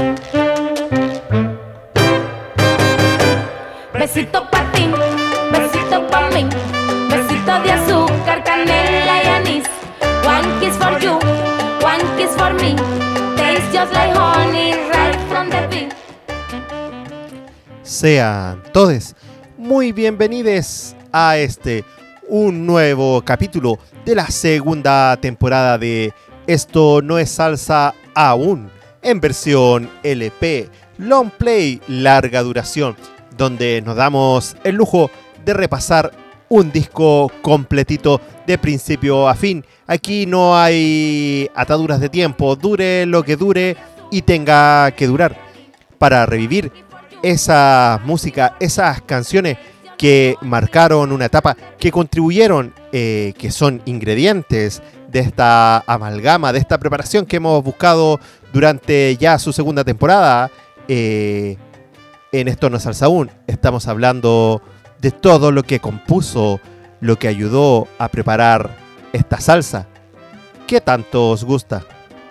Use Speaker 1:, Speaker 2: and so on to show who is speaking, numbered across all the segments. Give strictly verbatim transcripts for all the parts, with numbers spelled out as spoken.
Speaker 1: Besito pa' ti, besito pa' mí, besito de azúcar, canela y anís. One kiss for you, one kiss for me, tastes just like honey right from the bee.
Speaker 2: Sean todos muy bienvenidos a este, un nuevo capítulo de la segunda temporada de Esto no es salsa aún, en versión L P, long play, larga duración, donde nos damos el lujo de repasar un disco completito de principio a fin. Aquí no hay ataduras de tiempo, dure lo que dure y tenga que durar, para revivir esa música, esas canciones que marcaron una etapa, que contribuyeron, eh, que son ingredientes de esta amalgama, de esta preparación que hemos buscado durante ya su segunda temporada. Eh, en Esto no es salsa aún, estamos hablando de todo lo que compuso, lo que ayudó a preparar esta salsa. ¿Qué tanto os gusta?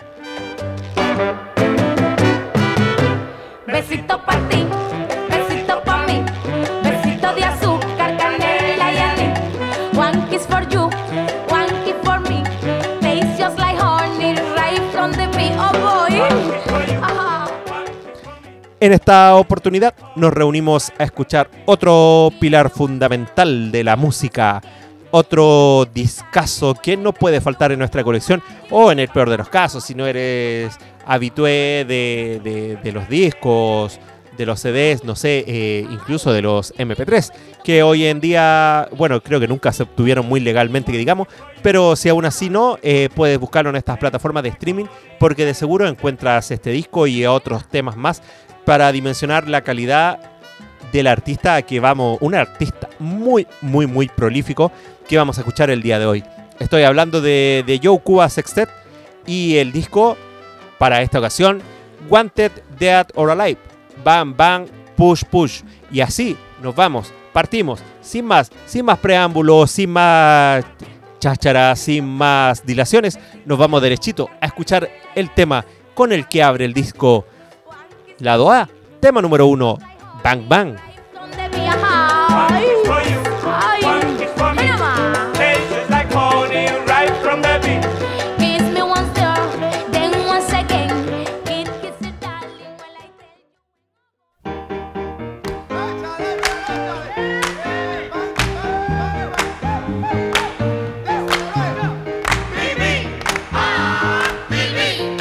Speaker 1: Besito pa' ti, besito pa' mí, besito de azúcar, canela y anís. One kiss for you, one kiss for me, tastes just like honey right from the bee. Oh boy. Ajá.
Speaker 2: En esta oportunidad nos reunimos a escuchar otro pilar fundamental de la música, otro discazo que no puede faltar en nuestra colección, o en el peor de los casos, si no eres habitué de, de, de los discos, de los C Ds, no sé, eh, incluso de los eme pe tres, que hoy en día, bueno, creo que nunca se obtuvieron muy legalmente, que digamos, pero si aún así no, eh, puedes buscarlo en estas plataformas de streaming, porque de seguro encuentras este disco y otros temas más para dimensionar la calidad del artista que vamos, un artista muy, muy, muy prolífico que vamos a escuchar el día de hoy. Estoy hablando de, de Joe Cuba Sextet y el disco para esta ocasión, Wanted, Dead or Alive, Bang Bang, Push Push. Y así nos vamos, partimos, sin más, sin más preámbulos, sin más cháchara, sin más dilaciones, nos vamos derechito a escuchar el tema con el que abre el disco. Lado A, tema número uno, Bang Bang.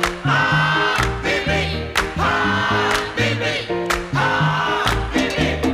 Speaker 3: Baby,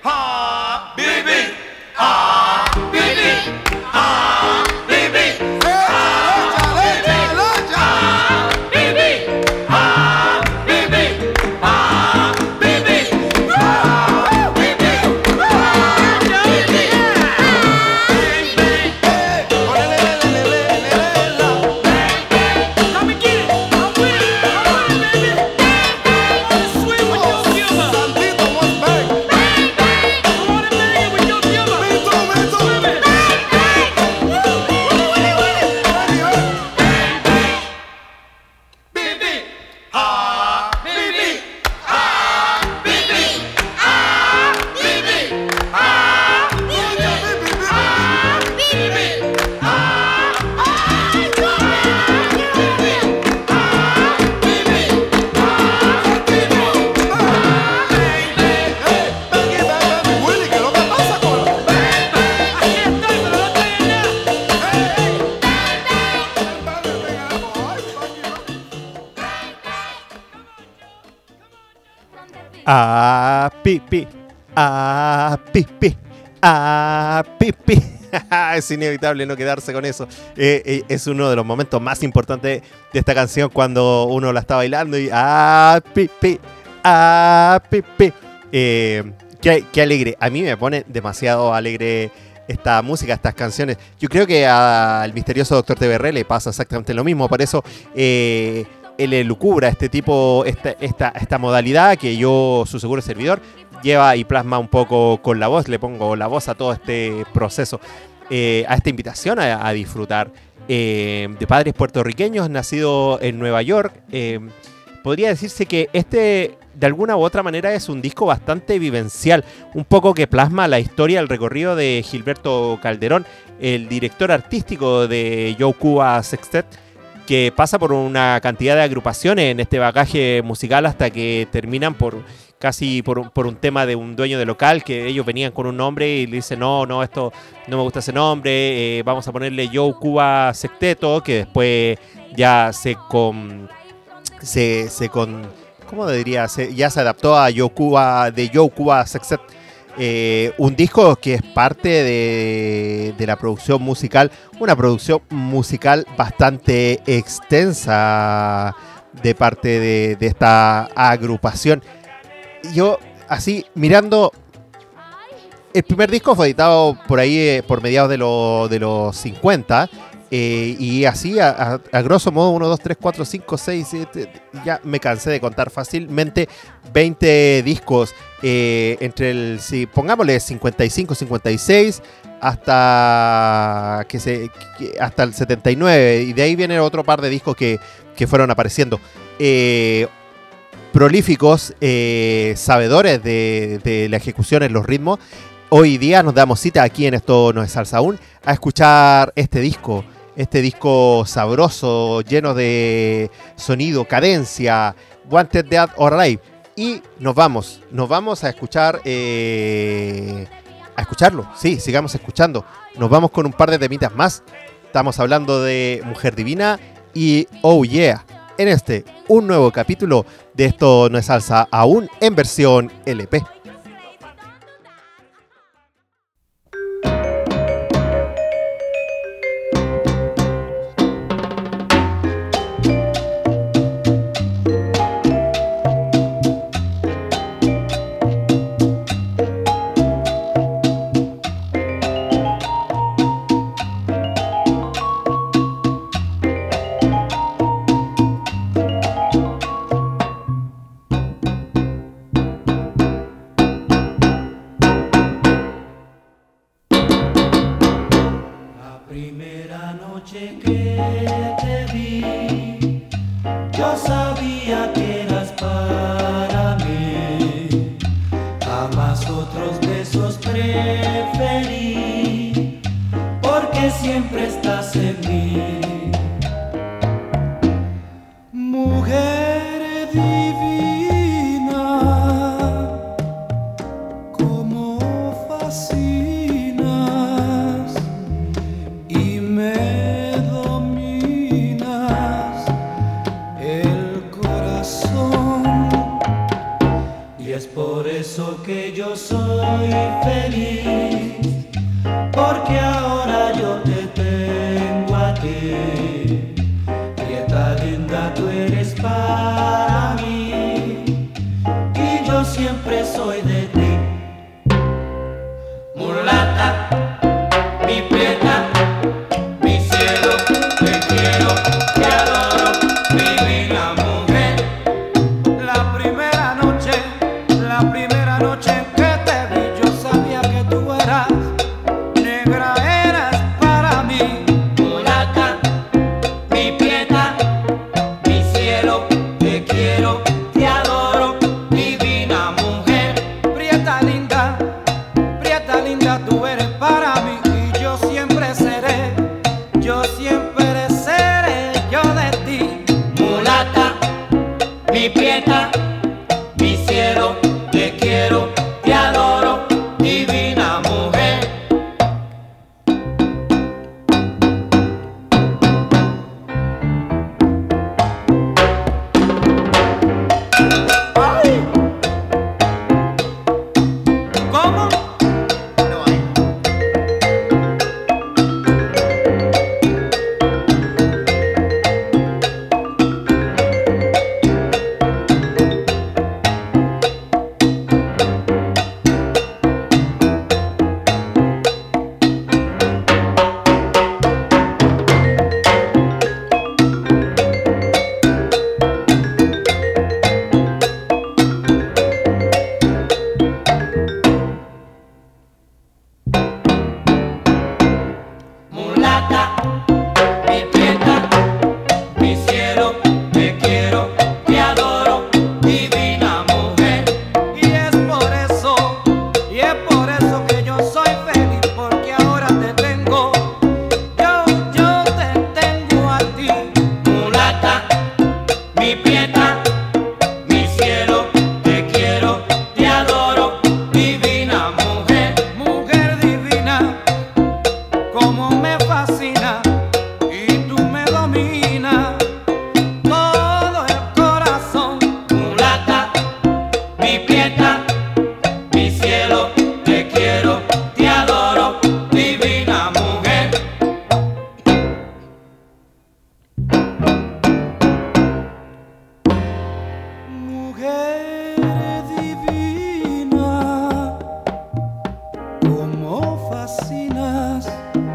Speaker 2: Ah, pi, pi. Ah, pi, pi. Ah, pi, pi. Es inevitable no quedarse con eso. Eh, eh, es uno de los momentos más importantes de esta canción cuando uno la está bailando y ah, pi, pi. Ah, pi, pi. Eh, qué, qué alegre. A mí me pone demasiado alegre esta música, estas canciones. Yo creo que al misterioso doctor T B R le pasa exactamente lo mismo. Por eso eh, él elucubra este tipo, esta, esta, esta modalidad que yo, su seguro servidor, lleva y plasma un poco con la voz. Le pongo la voz a todo este proceso, eh, a esta invitación a, a disfrutar eh, de padres puertorriqueños nacidos en Nueva York. Eh, podría decirse que este, de alguna u otra manera, es un disco bastante vivencial, un poco que plasma la historia, el recorrido de Gilberto Calderón, el director artístico de Joe Cuba Sextet, que pasa por una cantidad de agrupaciones en este bagaje musical hasta que terminan por casi por un, por un tema de un dueño de local, que ellos venían con un nombre y le dicen no, no, esto no me gusta ese nombre, eh, vamos a ponerle Joe Cuba Sexteto, que después ya se con se, se con ¿cómo diría? Se, ya se adaptó a Joe Cuba, de Joe Cuba Sextet. Eh, un disco que es parte de, de la producción musical, una producción musical bastante extensa de parte de, de esta agrupación. Yo, así, mirando, el primer disco fue editado por ahí, eh, por mediados de, lo, de los cincuenta, eh, y así, a, a, a grosso modo, uno, dos, tres, cuatro, cinco, seis, siete, ya me cansé de contar fácilmente, veinte discos, eh, entre el, si pongámosle cincuenta y cinco, cincuenta y seis, hasta, que se, que, hasta el setenta y nueve, y de ahí viene otro par de discos que, que fueron apareciendo. Eh, prolíficos, eh, sabedores de, de la ejecución en los ritmos. Hoy día nos damos cita aquí en Esto No es Salsa Aún a escuchar este disco, este disco sabroso, lleno de sonido, cadencia, Wanted Dead or Alive. Y nos vamos, nos vamos a escuchar, eh, a escucharlo, sí, sigamos escuchando. Nos vamos con un par de temitas más. Estamos hablando de Mujer Divina y Oh Yeah. En este, un nuevo capítulo de Esto No es Salsa Aún en versión L P.
Speaker 3: es por eso que yo soy feliz, porque ahora yo te tengo a ti. Prieta linda, tú eres para mí, y yo siempre soy de ti. Mulata, mi prieta, mi cielo, te quiero, te adoro, divina mujer. La primera noche, la primera noche en que te vi, yo sabía que tú eras negra, eras para mí. Mulata, mi prieta, mi cielo, te quiero, te adoro, divina mujer. Prieta linda, prieta linda, tú eres para mí, y yo siempre seré, yo siempre seré yo de ti. Mulata, mi prieta, mi cielo, te quiero, te adoro, divina mujer. ¡Ay! ¿Cómo? No hay. Mulata, mi prieta, mi cielo, te quiero, te adoro, divina mujer. Y es por eso, y es por eso que yo soy feliz, porque ahora te tengo, yo, yo te tengo a ti. Mulata, mi prieta, mi cielo, te quiero, te adoro, divina mujer. Mujer divina, como me fascina, y tú me dominas todo el corazón. Mulata, mi prieta, mi cielo, te quiero, te adoro, divina mujer. Mujer divina, como fascinas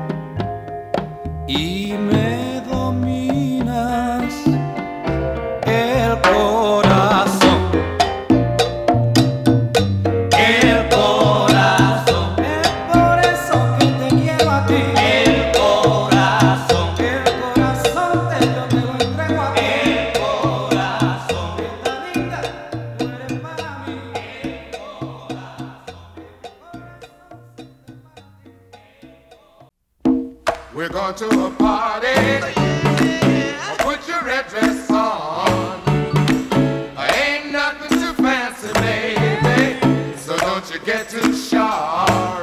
Speaker 3: y me dominas el corazón, el corazón. Es por eso que te quiero a ti. El corazón, el corazón te, yo te lo entrego a ti. El corazón, esta linda, tú eres para mí. El
Speaker 4: We're going to a party. Put your red dress on. Ain't nothing too fancy, baby. So don't you get too sharp.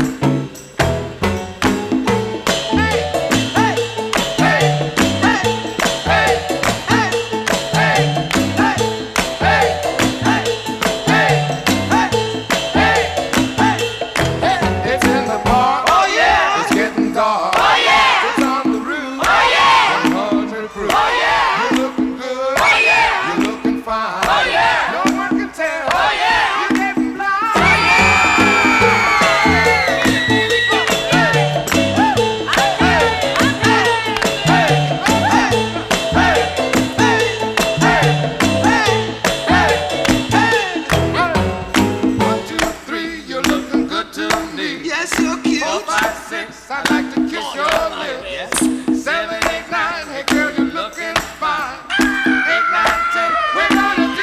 Speaker 4: Hey, hey, hey, hey, hey, hey, hey, hey, hey, hey, hey, hey, hey, hey. It's in the park. Oh yeah. It's getting dark. Oh yeah. It's on the roof. Oh yeah. one hundred proof. Oh yeah. You're looking good. Oh yeah. You're looking fine. Oh yeah. No one can tell. Oh yeah. You're getting blind. Oh yeah. One, two, three, you're looking good to me.
Speaker 5: Yes, you're cute.
Speaker 4: Four, five, six, I'd like to kiss your lips. Seven, eight, nine, hey girl, you're looking fine. Eight, nine, ten, we're gonna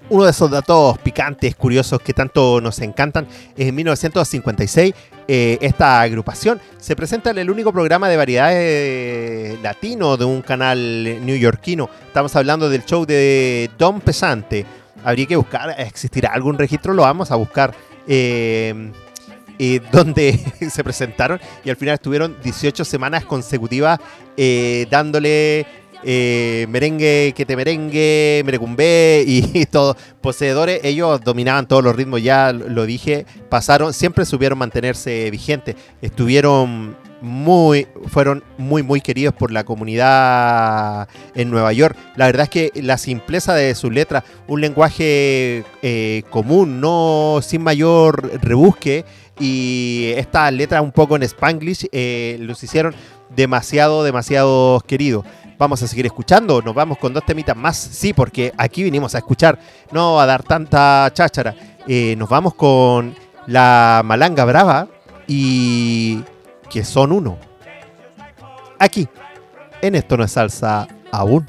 Speaker 2: Uno de esos datos picantes, curiosos, que tanto nos encantan, es en mil novecientos cincuenta y seis, eh, esta agrupación se presenta en el único programa de variedades latino de un canal neoyorquino. Estamos hablando del show de Don Pesante. Habría que buscar, ¿existirá algún registro? Lo vamos a buscar. Eh, eh, donde se presentaron y al final estuvieron dieciocho semanas consecutivas eh, dándole... Eh, merengue, que te merengue, merecumbé y, y todo. Poseedores, ellos dominaban todos los ritmos, ya lo dije, pasaron, siempre supieron mantenerse vigentes, estuvieron muy, fueron muy muy queridos por la comunidad en Nueva York. La verdad es que la simpleza de sus letras, un lenguaje eh, común, no sin mayor rebusque, y estas letras un poco en Spanglish eh, los hicieron demasiado, demasiado queridos. Vamos a seguir escuchando, nos vamos con dos temitas más, sí, porque aquí vinimos a escuchar, no a dar tanta cháchara. Eh, nos vamos con la Malanga Brava y que son uno. Aquí, en Esto No Es Salsa Aún.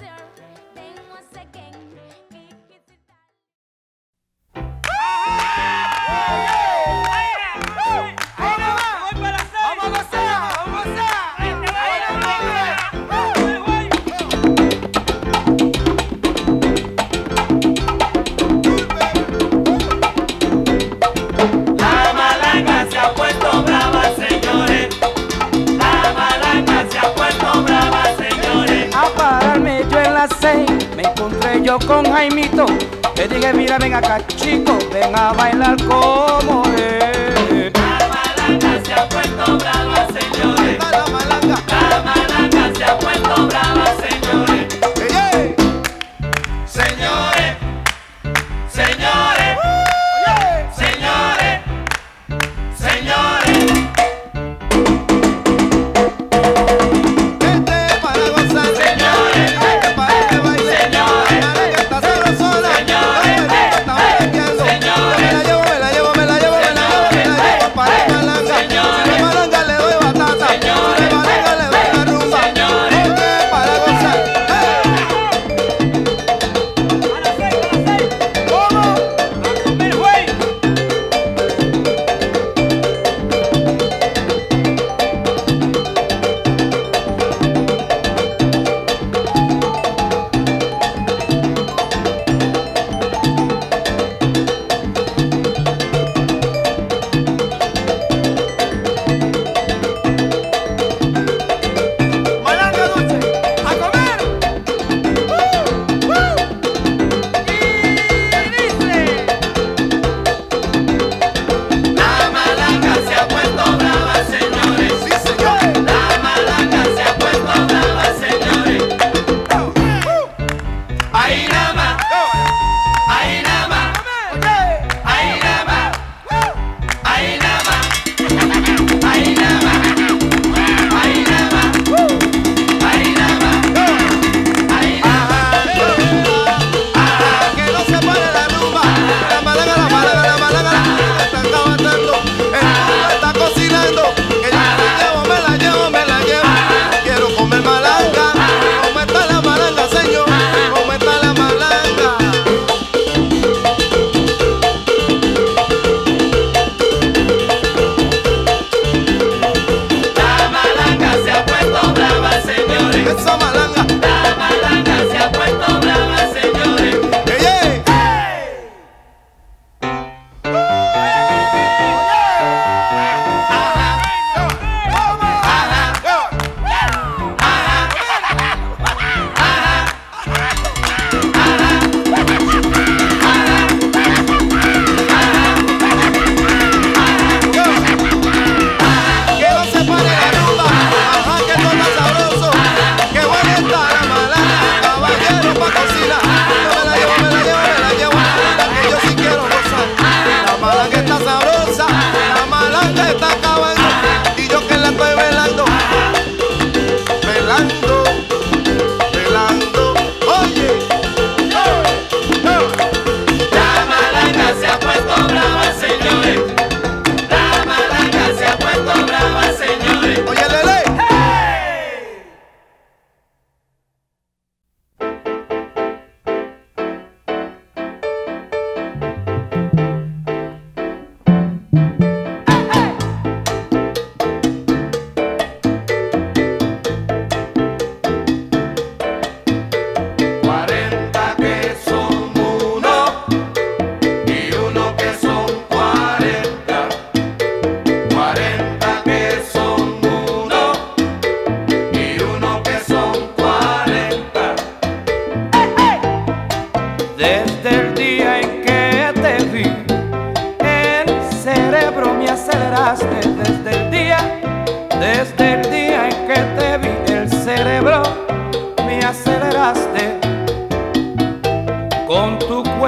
Speaker 4: Me encontré yo con Jaimito, le dije mira ven acá chico, ven a bailar como es.
Speaker 3: La malanga se ha puesto brava, señores. La malanga, la malanga se ha puesto brava, señores. Hey, hey. Señores, señores, uh, señores, señores. Este para gozar, señores. Este para que baile, señores. La malanga está sola, sola. Señores, está bailando. Señores, me la llevo, me la llevo, me la llevo, me la llevo, me la llevo para la malanga. Si la malanga le doy batata, si la malanga le doy la rumba. Este para gozar. Hey. ¿Cómo?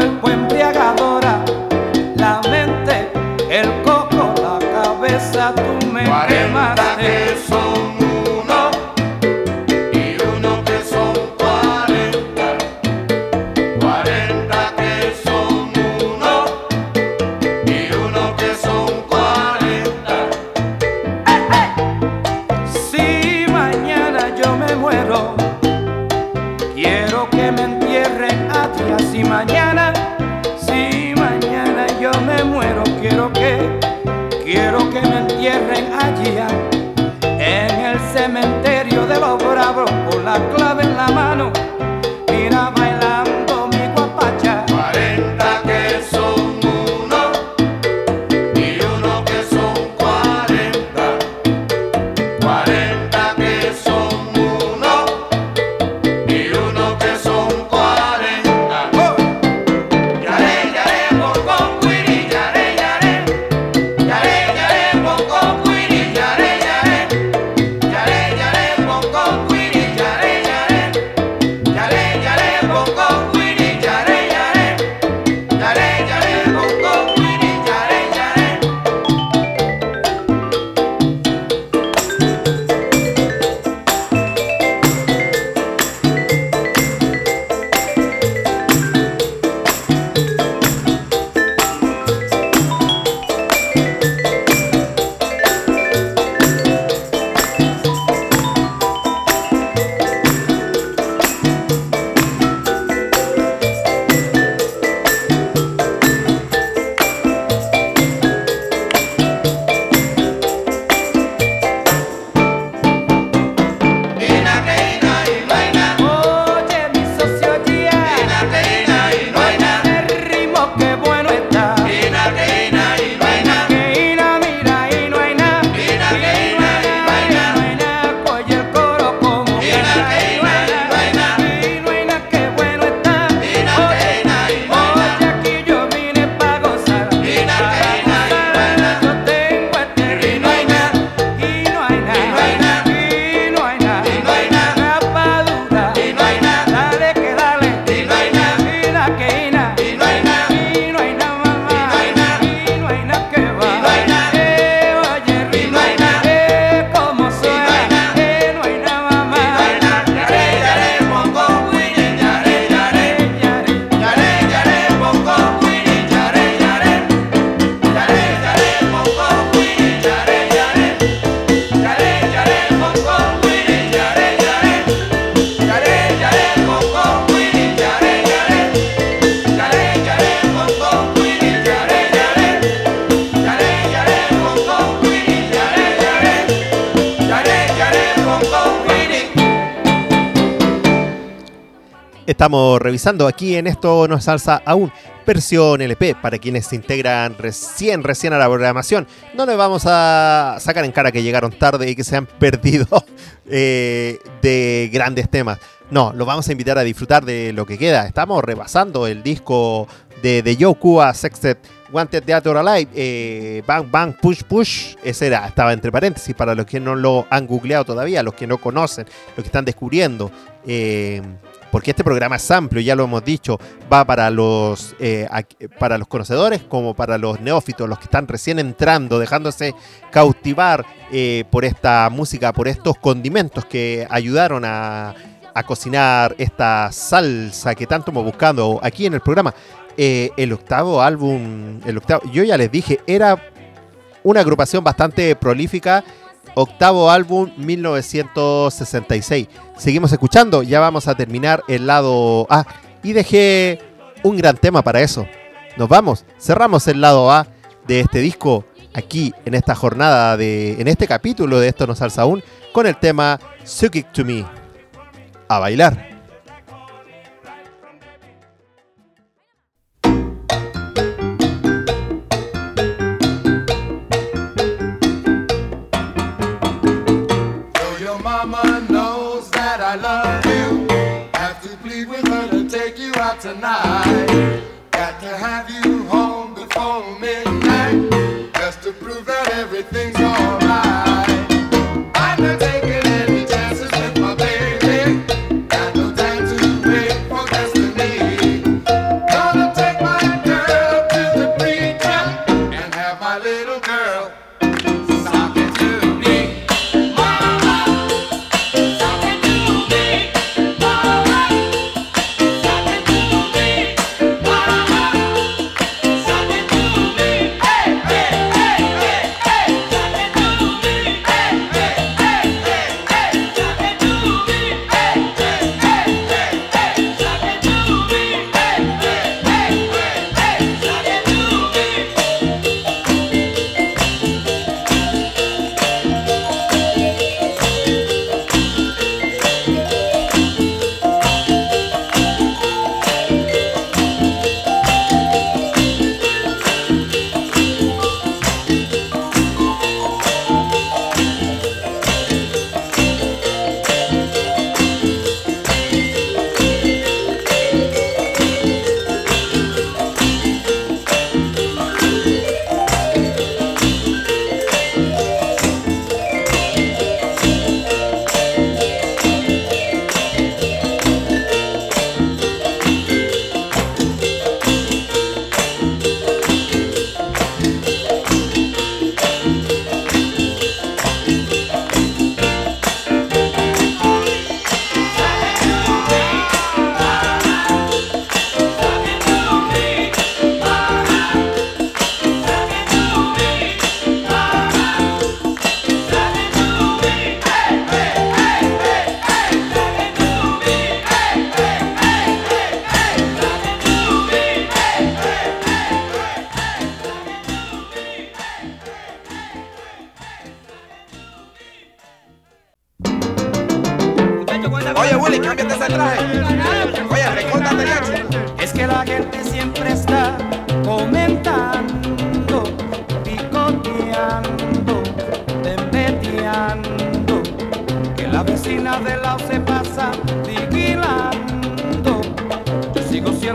Speaker 3: cuerpo embriagadora, la mente, el coco, la cabeza, tú me
Speaker 4: Cuarenta que
Speaker 3: quemaste.
Speaker 4: son uno y uno que son cuarenta. Cuarenta que son uno y uno que son cuarenta.
Speaker 3: Si mañana yo me muero, quiero que me entierren allá. Si mañana, si mañana yo me muero, quiero que, quiero que me entierren allá, en el cementerio de los bravos, con la clave en la mano, mira bailando mi guapacha.
Speaker 4: Cuarenta que son uno y uno que son cuarenta. Cuarenta que son uno y uno que son cuarenta. Yaré, yaré, bongo, cuiri, yaré, yaré. Yaré, yaré, bongo, cuiri, yaré, yaré. Yaré, yaré, bongo, cuiri, yaré, yaré. Yaré, yaré, bongo, cuiri, yaré, yaré. Yaré, yaré, bongo, cuiri, yaré, yaré. Ina que ina y no hay na.
Speaker 3: Oye mi socio Gia,
Speaker 4: Ina que ina y no hay na.
Speaker 3: el ritmo que bueno está.
Speaker 4: Ina que ina y no hay na.
Speaker 3: Que ina, mira, y no hay nada.
Speaker 4: Ina que ina y no hay na.
Speaker 3: No hay nada, oye el coro como
Speaker 4: Ina
Speaker 3: canta.
Speaker 4: que ina y no hay nada.
Speaker 3: Y no hay nada, que bueno está.
Speaker 4: Ina que ina y no hay
Speaker 3: Oye,
Speaker 4: nada.
Speaker 3: aquí yo vine pa' gozar.
Speaker 4: Ina que ina y no hay nada.
Speaker 3: Yo tengo este ritmo. Y no hay nada.
Speaker 4: Y no hay nada.
Speaker 3: Y no hay nada.
Speaker 4: Y no hay nada.
Speaker 3: Rapadura.
Speaker 4: Y no hay nada.
Speaker 3: Dale que dale.
Speaker 4: Y no hay nada.
Speaker 3: Ina que ina.
Speaker 4: Y no hay nada.
Speaker 3: Y no hay nada, mamá.
Speaker 4: Y no hay nada.
Speaker 3: Y no hay nada que va.
Speaker 4: Y no hay nada.
Speaker 3: Eh, oye, el
Speaker 4: Y no hay
Speaker 3: ritmo.
Speaker 4: nada.
Speaker 3: Eh, cómo suena.
Speaker 4: hay nada.
Speaker 3: Eh, no hay nada, mamá.
Speaker 4: Y no hay nada. Yaré, yaré, bongo, cuiri, yaré, yaré. Yaré, yaré, bongo, cuiri, yaré, yaré. Yaré, yaré, bongo, cuiri, yaré, yaré. Yaré, yaré, bongo, cuiri, yaré, yaré. Yaré, yaré, bongo, cuiri, yaré, yaré. Yaré, yaré, bongo, cuiri, yaré, yaré. Yaré, yaré, bongo, cuiri, yaré, yaré. Yaré, yaré, bongo, cuiri.
Speaker 2: Estamos revisando aquí en Esto No es Salsa Aún, versión L P, para quienes se integran recién, recién a la programación. No les vamos a sacar en cara que llegaron tarde y que se han perdido eh, de grandes temas. No, los vamos a invitar a disfrutar de lo que queda. Estamos repasando el disco de, de Joe Cuba, Sextet, Wanted Dead or Alive, eh, Bang Bang Push Push. Ese era, estaba entre paréntesis para los que no lo han googleado todavía, los que no conocen, los que están descubriendo. Eh, porque este programa es amplio, ya lo hemos dicho, va para los, eh, ac- para los conocedores como para los neófitos, los que están recién entrando, dejándose cautivar eh, por esta música, por estos condimentos que ayudaron a, a cocinar esta salsa que tanto hemos buscado aquí en el programa. Eh, el octavo álbum, el octavo, yo ya les dije, era una agrupación bastante prolífica. Octavo álbum, mil novecientos sesenta y seis. Seguimos escuchando, ya vamos a terminar el lado A. Y dejé un gran tema para eso. Nos vamos, cerramos el lado A de este disco aquí en esta jornada, de, en este capítulo de Esto No es Salsa Aún, con el tema Suck It To Me. A bailar.
Speaker 4: So your mama knows that I love you. Have to plead with her to take you out tonight. Got to have you home before midnight, just to prove that everything's alright. I'm not taking any chances with my baby. Got no time to wait for destiny. Gonna take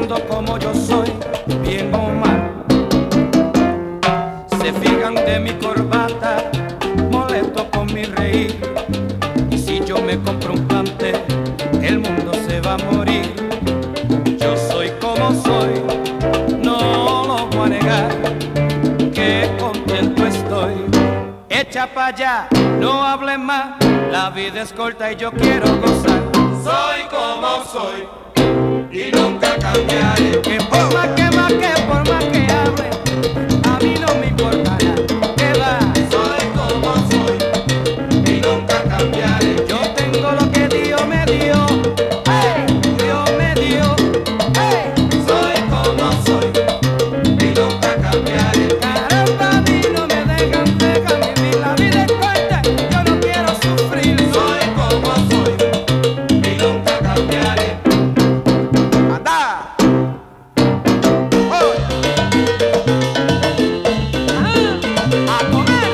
Speaker 3: molesto como yo soy, bien o mal. Se fijan de mi corbata, molesto con mi reír. Y si yo me compro un plante, el mundo se va a morir. Yo soy como soy, no lo voy a negar, que contento estoy. Echa pa' allá, no hable más, la vida es corta y yo quiero gozar. Soy como soy y nunca cambiaré. Que por más que más que por más que hable, a mí no me importa nada. ¿Qué va? Soy como soy y nunca cambiaré. Yo tengo lo que Dios me dio. ¡Hey! Dios me dio. ¡Hey! Soy como soy y nunca cambiaré. Caramba, a mí no me dejan, dejan vivir. La vida es corta, yo no quiero sufrir. Soy como soy y nunca cambiaré. ¡Anda! ¡Oh! ¡Ah! ¡A comer!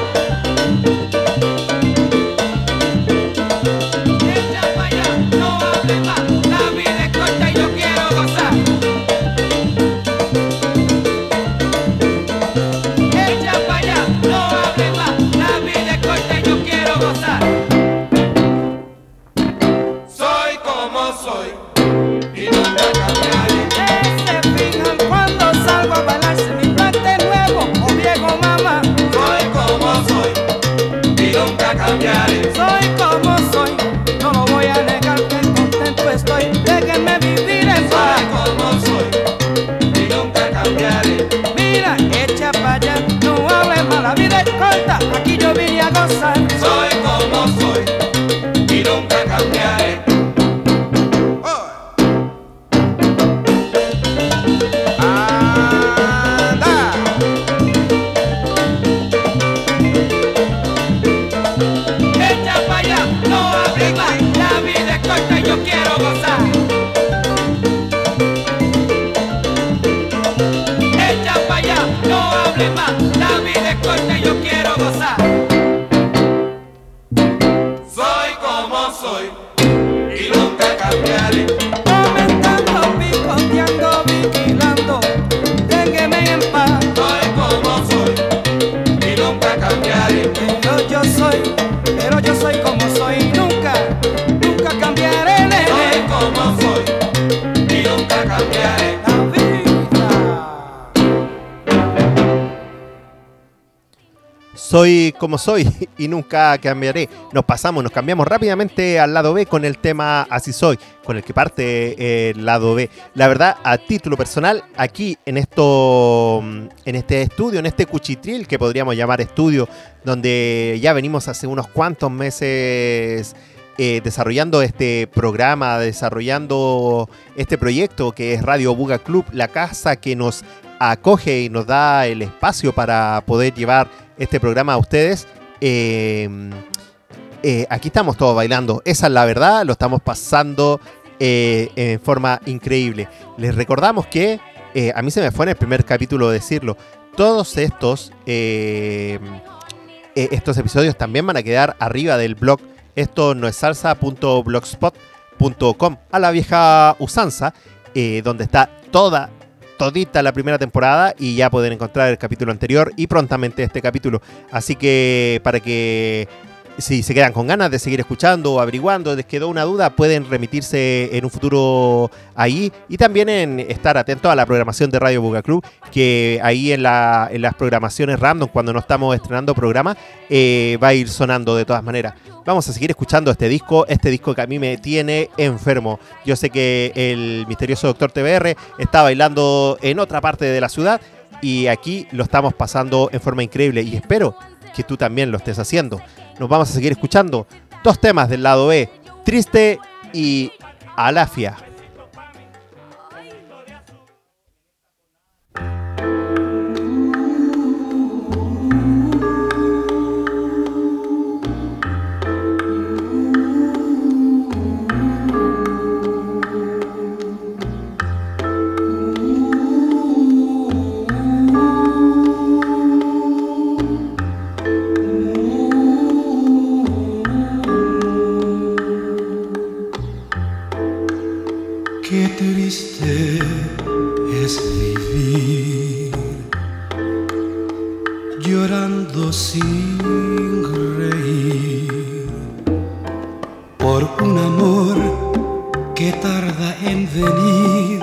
Speaker 3: Echa pa' allá, no hable más, la vida es corta y yo quiero gozar. Echa pa' allá, no hable más, la vida es corta y yo quiero gozar. Soy como soy y nunca cambiaré. Se fijan cuando salgo a bailar, si mi plante nuevo o viejo, mamá. Soy como soy y nunca cambiaré. Soy como soy, no lo voy a negar, que contento estoy. Déjenme vivir en paz. Soy como soy y nunca cambiaré. Mira, echa pa' allá, no hable más, la vida es corta, aquí yo vine a gozar. Soy como soy y nunca cambiaré. Anda. Echa pa' allá, no hable más, la vida es corta y yo quiero gozar. Echa pa' allá, no hable más, la vida es corta y yo quiero gozar. Soy como soy y nunca cambiaré. Comentando, picoteando, vigilando, déjeme en paz. Soy como soy y nunca cambiaré. Pero yo soy, pero yo soy como soy, nunca, nunca cambiaré. Nene. Soy como soy y nunca cambiaré. La vida.
Speaker 2: Soy como soy y nunca cambiaré. Nos pasamos, nos cambiamos rápidamente al lado B con el tema Así Soy, con el que parte eh, el lado B. La verdad, a título personal, aquí en esto, en este estudio, en este cuchitril que podríamos llamar estudio, donde ya venimos hace unos cuantos meses eh, desarrollando este programa, desarrollando este proyecto que es Radio Buga Club, la casa que nos acoge y nos da el espacio para poder llevar este programa a ustedes. Eh, eh, aquí estamos todos bailando, esa es la verdad, lo estamos pasando eh, en forma increíble. Les recordamos que, eh, a mí se me fue en el primer capítulo decirlo, todos estos, eh, eh, estos episodios también van a quedar arriba del blog esto no es salsa punto blogspot punto com, a la vieja usanza, eh, donde está toda todita la primera temporada y ya pueden encontrar el capítulo anterior y prontamente este capítulo. Así que para que si se quedan con ganas de seguir escuchando o averiguando, les quedó una duda, pueden remitirse en un futuro ahí y también en estar atentos a la programación de Radio Buga Club, que ahí en, la, en las programaciones random, cuando no estamos estrenando programa, eh, va a ir sonando de todas maneras. Vamos a seguir escuchando este disco, este disco que a mí me tiene enfermo. Yo sé que el misterioso Doctor T V R está bailando en otra parte de la ciudad y aquí lo estamos pasando en forma increíble y espero que tú también lo estés haciendo. Nos vamos a seguir escuchando dos temas del lado B, Triste y Alafia.
Speaker 5: llorando sin reír por un amor que tarda en venir,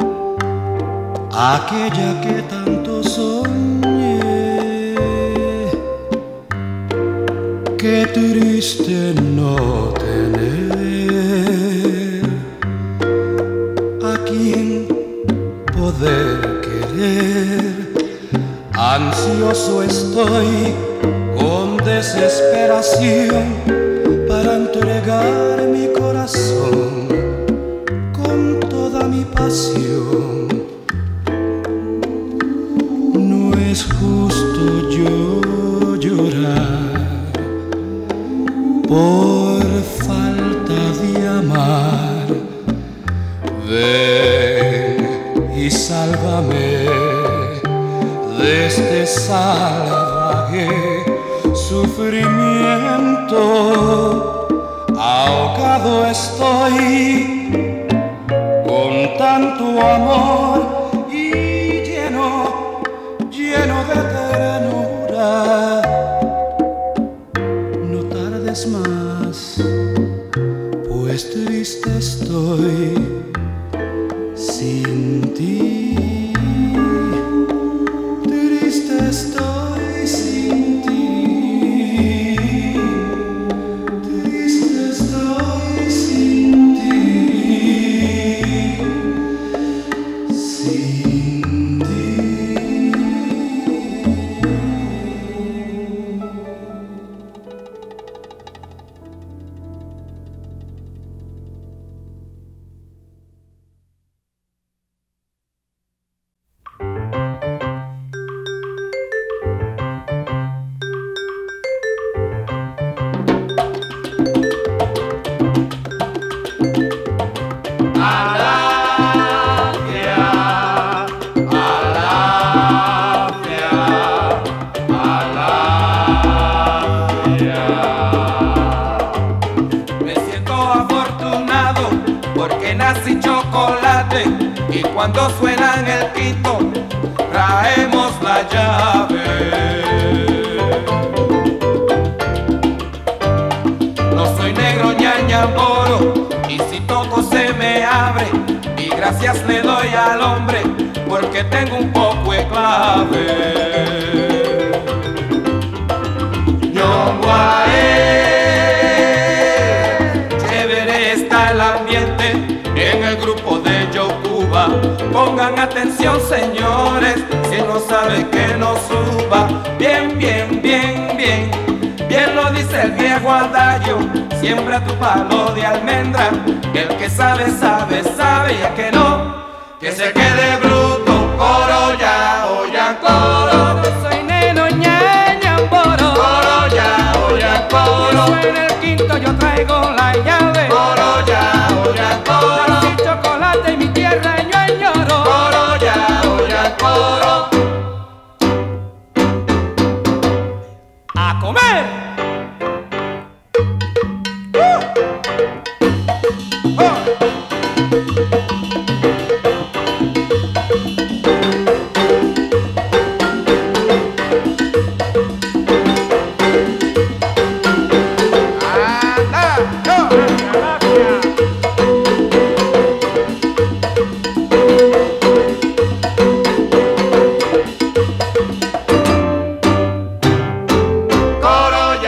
Speaker 5: aquella que tanto soñé. Qué triste no tener a quien poder querer. Ansioso estoy con desesperación para entregar mi corazón con toda mi pasión. No es justo yo llorar por falta de amar. Ven y sálvame de este salvaje sufrimiento. Ahogado estoy con tanto amor y lleno, lleno de ternura. No tardes más, pues triste estoy sin ti. Triste estoy sin ti. Triste estoy sin ti. Sin ti.
Speaker 3: Me siento afortunado porque nací chocolate y cuando suena en el quinto traemos la llave. No soy negro ñañamboro y si toco se me abre y gracias le doy al hombre porque tengo un poco de clave. Ñonguae, chévere está el ambiente en el grupo de Yocuba. Pongan atención señores, si no sabe que no suba. Bien, bien, bien, bien, bien lo dice el viejo adagio. Siembra tu palo de almendra, que el que sabe, sabe, sabe, y el que no, que se quede bruto. Coro ya, oya, coro.
Speaker 4: Soy neno ñañamboro.
Speaker 3: Coro ya, oya, coro.
Speaker 4: En el quinto yo traigo la llave.
Speaker 3: Coro ya, oya, coro.
Speaker 4: Nací chocolate y mi tierra yo añoro.
Speaker 3: Coro ya, oya, coro.
Speaker 4: ¡A comer!
Speaker 3: Coro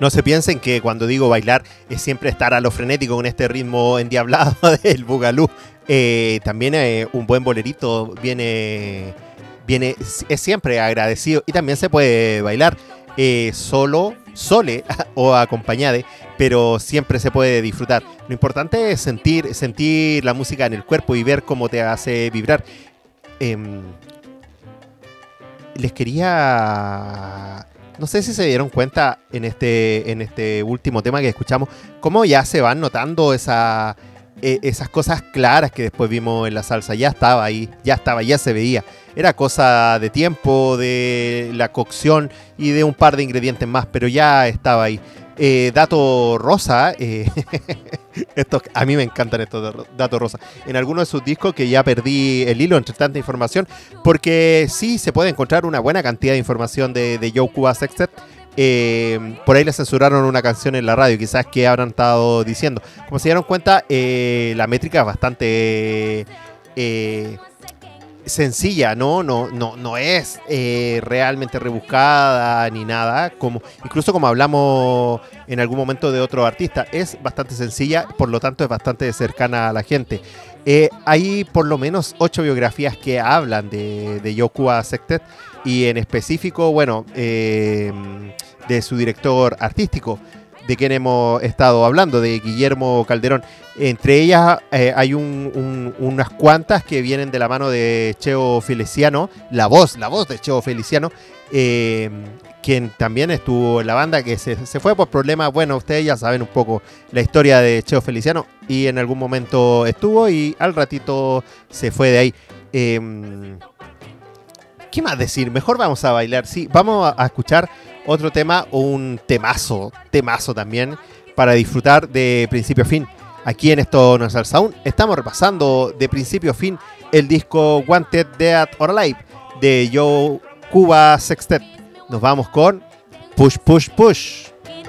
Speaker 2: No se piensen que cuando digo bailar es siempre estar a lo frenético con este ritmo endiablado del bugalú. Eh, también eh, un buen bolerito viene, viene, es siempre agradecido y también se puede bailar eh, solo, sole o acompañade, pero siempre se puede disfrutar. Lo importante es sentir, sentir la música en el cuerpo y ver cómo te hace vibrar. Eh, les quería... No sé si se dieron cuenta en este, en este último tema que escuchamos, cómo ya se van notando esa, eh, esas cosas claras que después vimos en la salsa. Ya estaba ahí, ya estaba, ya se veía. Era cosa de tiempo, de la cocción y de un par de ingredientes más, pero ya estaba ahí. Eh, dato rosa, eh, estos, a mí me encantan estos datos rosa. En algunos de sus discos que ya perdí el hilo entre tanta información, porque sí se puede encontrar una buena cantidad de información de, de Joe Cuba Sextet. Eh, por ahí le censuraron una canción en la radio, quizás que habrán estado diciendo. Como se dieron cuenta, eh, la métrica es bastante... Eh, sencilla, ¿no? No, no, no es eh, realmente rebuscada ni nada, como, incluso como hablamos en algún momento de otro artista, es bastante sencilla, por lo tanto es bastante cercana a la gente. Eh, hay por lo menos ocho biografías que hablan de, de Joe Cuba Sextet y en específico, bueno, eh, de su director artístico, de quien hemos estado hablando, de Guillermo Calderón. Entre ellas eh, hay un, un, unas cuantas que vienen de la mano de Cheo Feliciano, la voz, la voz de Cheo Feliciano, eh, quien también estuvo en la banda, que se, se fue por problemas. Bueno, ustedes ya saben un poco la historia de Cheo Feliciano, y en algún momento estuvo y al ratito se fue de ahí. Eh, ¿Qué más decir? Mejor vamos a bailar. Sí, vamos a, a escuchar otro tema, un temazo, temazo también, para disfrutar de principio a fin. Aquí en Esto No Es Salsa Aún estamos repasando de principio a fin el disco Wanted, Dead or Alive de Joe Cuba Sextet. Nos vamos con Push Push Push.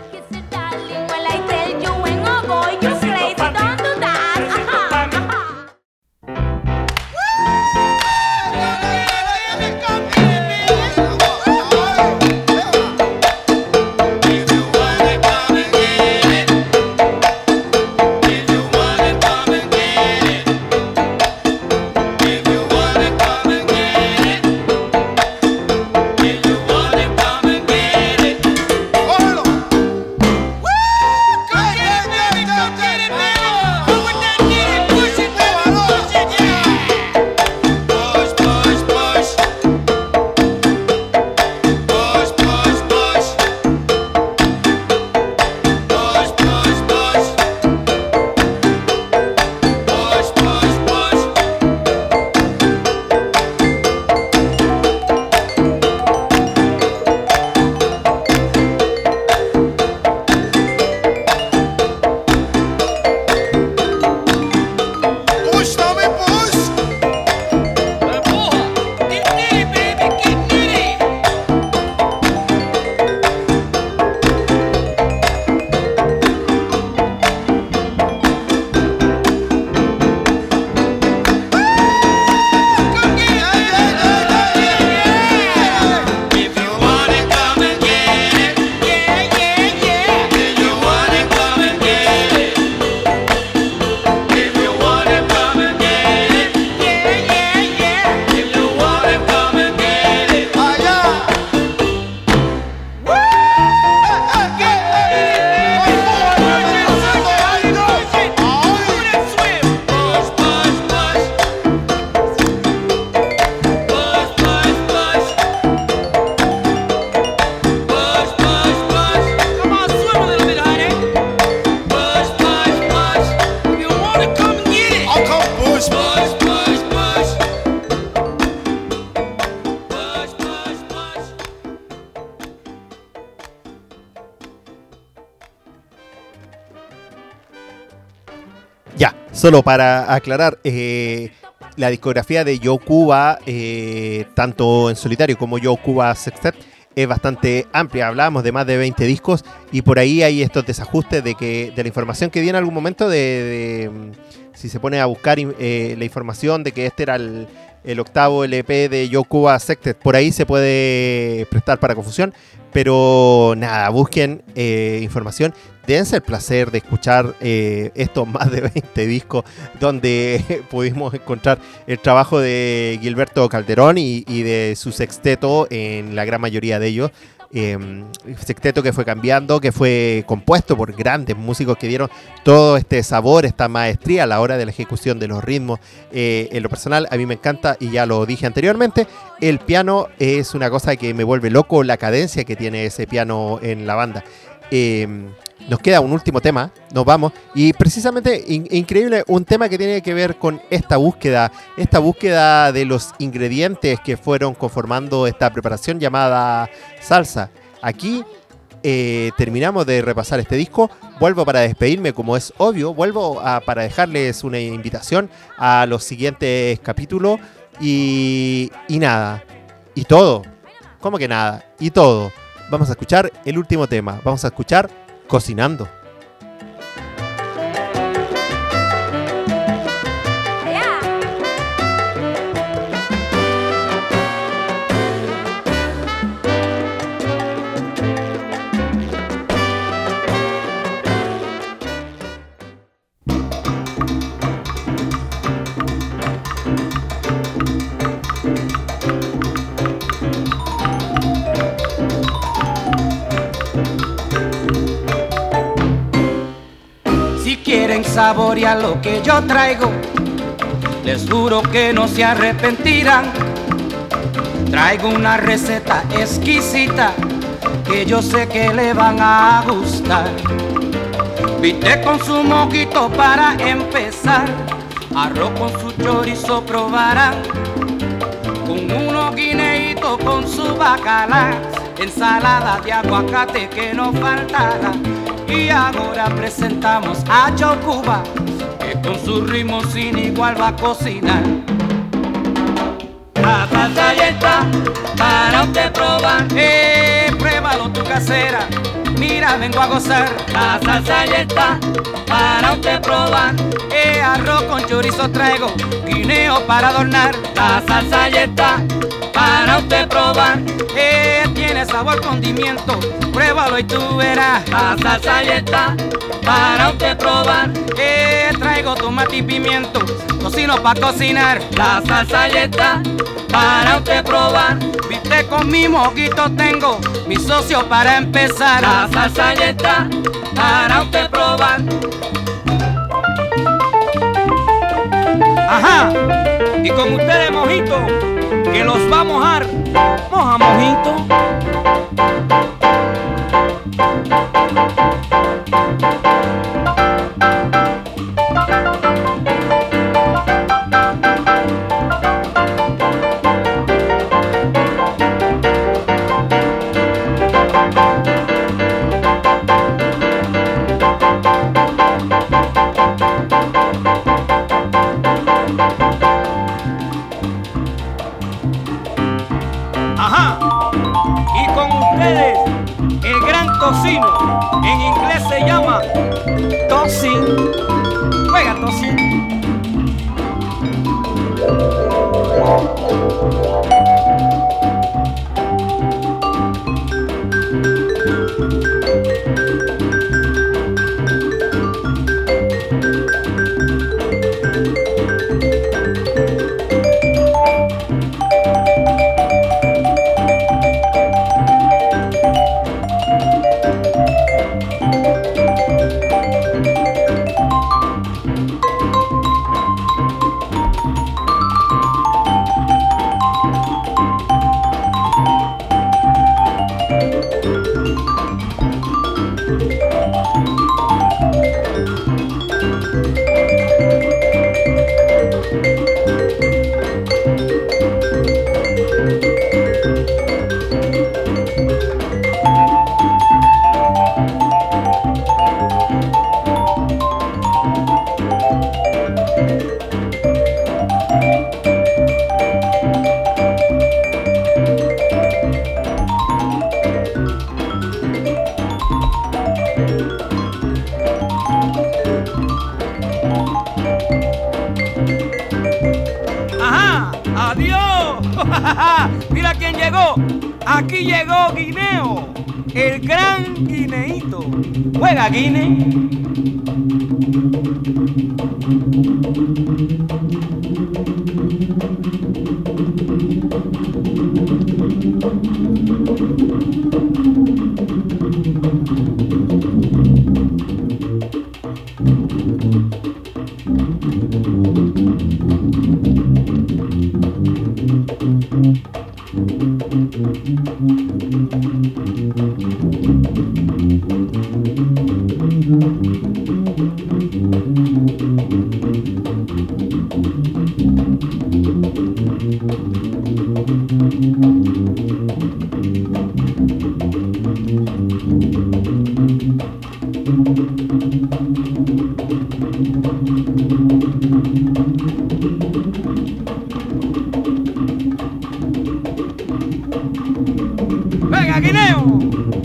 Speaker 2: Ya, solo para aclarar, eh, la discografía de Joe Cuba, eh, tanto en solitario como Joe Cuba Sextet, es bastante amplia. Hablábamos de más de veinte discos y por ahí hay estos desajustes de que de la información que di en algún momento de, de si se pone a buscar eh, la información de que este era el, el octavo L P de Yokuba Sected. Por ahí se puede prestar para confusión, pero nada, busquen eh, información. Dense el placer de escuchar eh, estos más de veinte discos donde pudimos encontrar el trabajo de Gilberto Calderón y, y de su sexteto en la gran mayoría de ellos. Eh, sexteto que fue cambiando, que fue compuesto por grandes músicos que dieron todo este sabor, esta maestría a la hora de la ejecución de los ritmos. Eh, en lo personal, a mí me encanta, y ya lo dije anteriormente, el piano es una cosa que me vuelve loco, la cadencia que tiene ese piano en la banda. Eh, nos queda un último tema, nos vamos, y precisamente in- increíble, un tema que tiene que ver con esta búsqueda, esta búsqueda de los ingredientes que fueron conformando esta preparación llamada salsa. Aquí eh, terminamos de repasar este disco, vuelvo para despedirme como es obvio, vuelvo a, para dejarles una invitación a los siguientes capítulos y, y nada, y todo, ¿cómo que nada? Y todo. Vamos a escuchar el último tema, vamos a escuchar Cocinando.
Speaker 1: Yeah.
Speaker 3: Si quieren saborear lo que yo traigo, les juro que no se arrepentirán. Traigo una receta exquisita que yo sé que le van a gustar. Bistec con su moquito para empezar, arroz con su chorizo probarán, con unos guineitos con su bacalá, ensalada de aguacate que no faltará. Y ahora presentamos a Yokuba, que con su ritmo sin igual va a cocinar. La salsa ya está para usted probar. Eh, pruébalo tu casera, mira vengo a gozar. La salsa ya está para usted probar. Eh, arroz con chorizo traigo, guineo para adornar. La salsa ya está para usted probar. Eh, tiene sabor condimento, pruébalo y tú verás. La salsa ya está para usted probar. Eh, traigo tomate y pimiento, cocino para cocinar. La salsa ya está para usted probar. Viste con mi moquito tengo mi socio para empezar. La salsa ya está para usted probar. Ajá, y con ustedes mojito, que los va a mojar. Moja mojito. Ajá, y con ustedes el gran tocino, en inglés se llama tosin. Juega tosin. quién llegó? Aquí llegó Guineo, el gran guineíto. Juega Guine. ¡Venga, Guineo!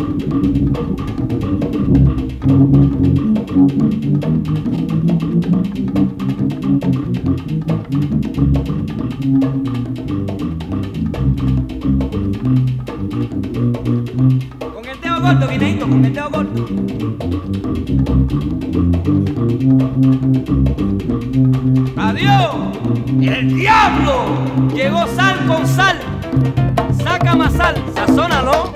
Speaker 3: Con el dedo corto, Guineito, con el dedo corto. ¡Adiós! ¡El diablo! Llegó sal con sal. Saca más sal, sazónalo.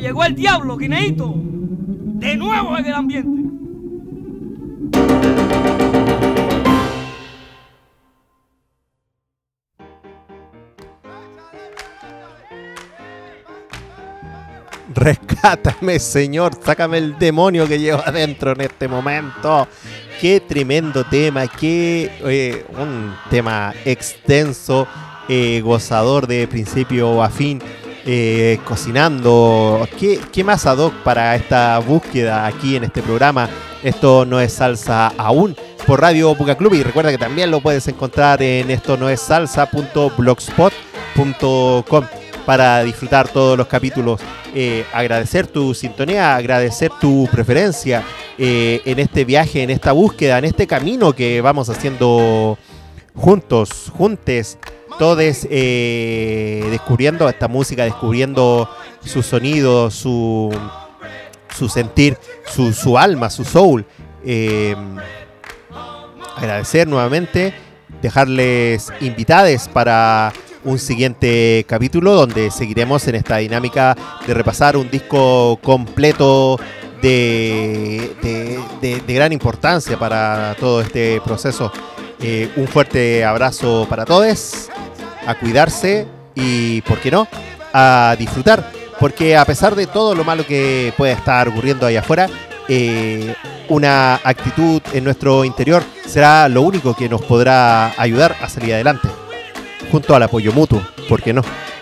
Speaker 4: llegó el diablo, Guineíto. De nuevo en el ambiente.
Speaker 2: Rescátame, Señor, sácame el demonio que llevo adentro en este momento. Qué tremendo tema, qué eh, un tema extenso, eh, gozador de principio a fin, eh, cocinando. ¿Qué, qué más ad hoc para esta búsqueda aquí en este programa? Esto no es salsa aún, por Radio Puca Club, y recuerda que también lo puedes encontrar en esto no es salsa punto blogspot punto com para disfrutar todos los capítulos. Eh, agradecer tu sintonía, agradecer tu preferencia eh, en este viaje, en esta búsqueda, en este camino que vamos haciendo juntos, juntes, todos eh, descubriendo esta música, descubriendo su sonido, su, su sentir, su, su alma, su soul. Eh, agradecer nuevamente, dejarles invitades para un siguiente capítulo donde seguiremos en esta dinámica de repasar un disco completo de, de, de, de gran importancia para todo este proceso. Eh, un fuerte abrazo para todos, a cuidarse y, ¿por qué no?, a disfrutar, porque a pesar de todo lo malo que puede estar ocurriendo allá afuera, eh, una actitud en nuestro interior será lo único que nos podrá ayudar a salir adelante, junto al apoyo mutuo, ¿por qué no?